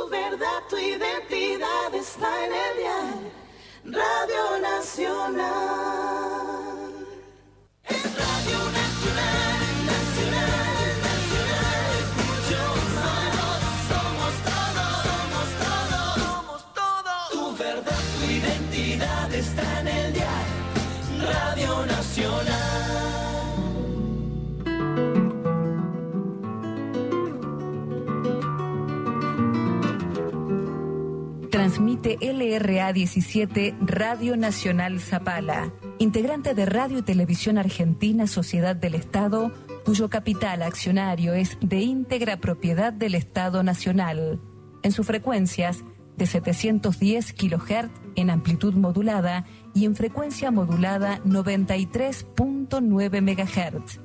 Tu verdad, tu identidad está en el dial Radio Nacional. Es Radio Nacional, Nacional, Nacional. Es mucho más. Somos todos. Tu verdad, tu identidad está en el dial Radio Nacional. Transmite LRA 17 Radio Nacional Zapala, integrante de Radio y Televisión Argentina Sociedad del Estado, cuyo capital accionario es de íntegra propiedad del Estado Nacional. En sus frecuencias de 710 kHz en amplitud modulada y en frecuencia modulada 93.9 MHz.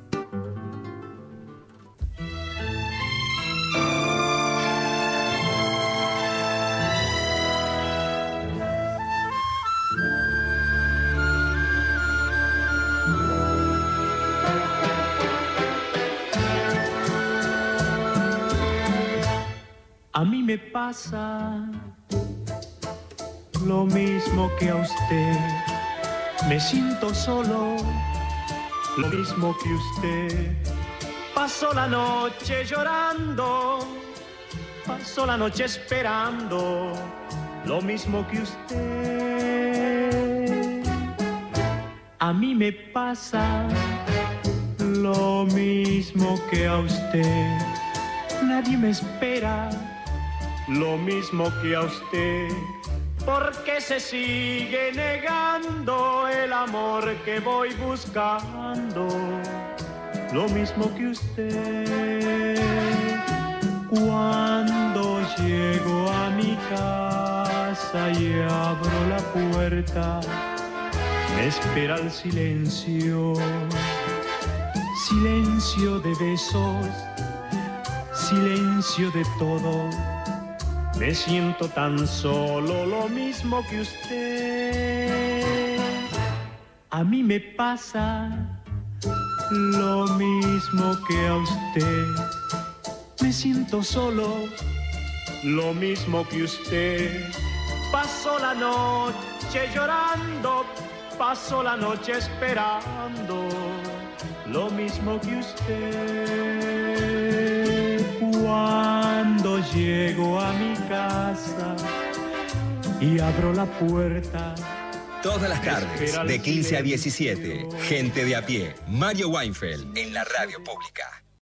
A mí me pasa lo mismo que a usted. Me siento solo, lo mismo que usted. Paso la noche llorando, paso la noche esperando, lo mismo que usted. A mí me pasa lo mismo que a usted. Nadie me espera, lo mismo que a usted, porque se sigue negando el amor que voy buscando, lo mismo que usted. Cuando llego a mi casa y abro la puerta, me espera el silencio, silencio de besos, silencio de todo. Me siento tan solo, lo mismo que usted. A mí me pasa lo mismo que a usted. Me siento solo, lo mismo que usted. Paso la noche llorando, paso la noche esperando, lo mismo que usted. Cuando llego a mi casa y abro la puerta. Todas las tardes, de 15 a 17, gente de a pie, Mario Weinfeld en la radio pública.